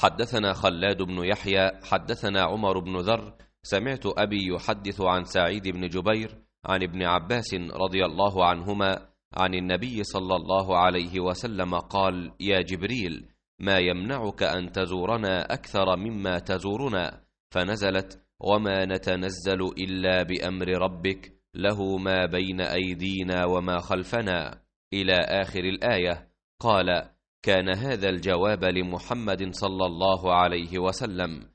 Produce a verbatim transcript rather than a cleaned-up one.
حدثنا خلاد بن يحيى حدثنا عمر بن ذر سمعت أبي يحدث عن سعيد بن جبير عن ابن عباس رضي الله عنهما عن النبي صلى الله عليه وسلم قال: يا جبريل، ما يمنعك أن تزورنا أكثر مما تزورنا؟ فنزلت: وما نتنزل إلا بأمر ربك له ما بين أيدينا وما خلفنا، إلى آخر الآية. قال: كان هذا الجواب لمحمد صلى الله عليه وسلم.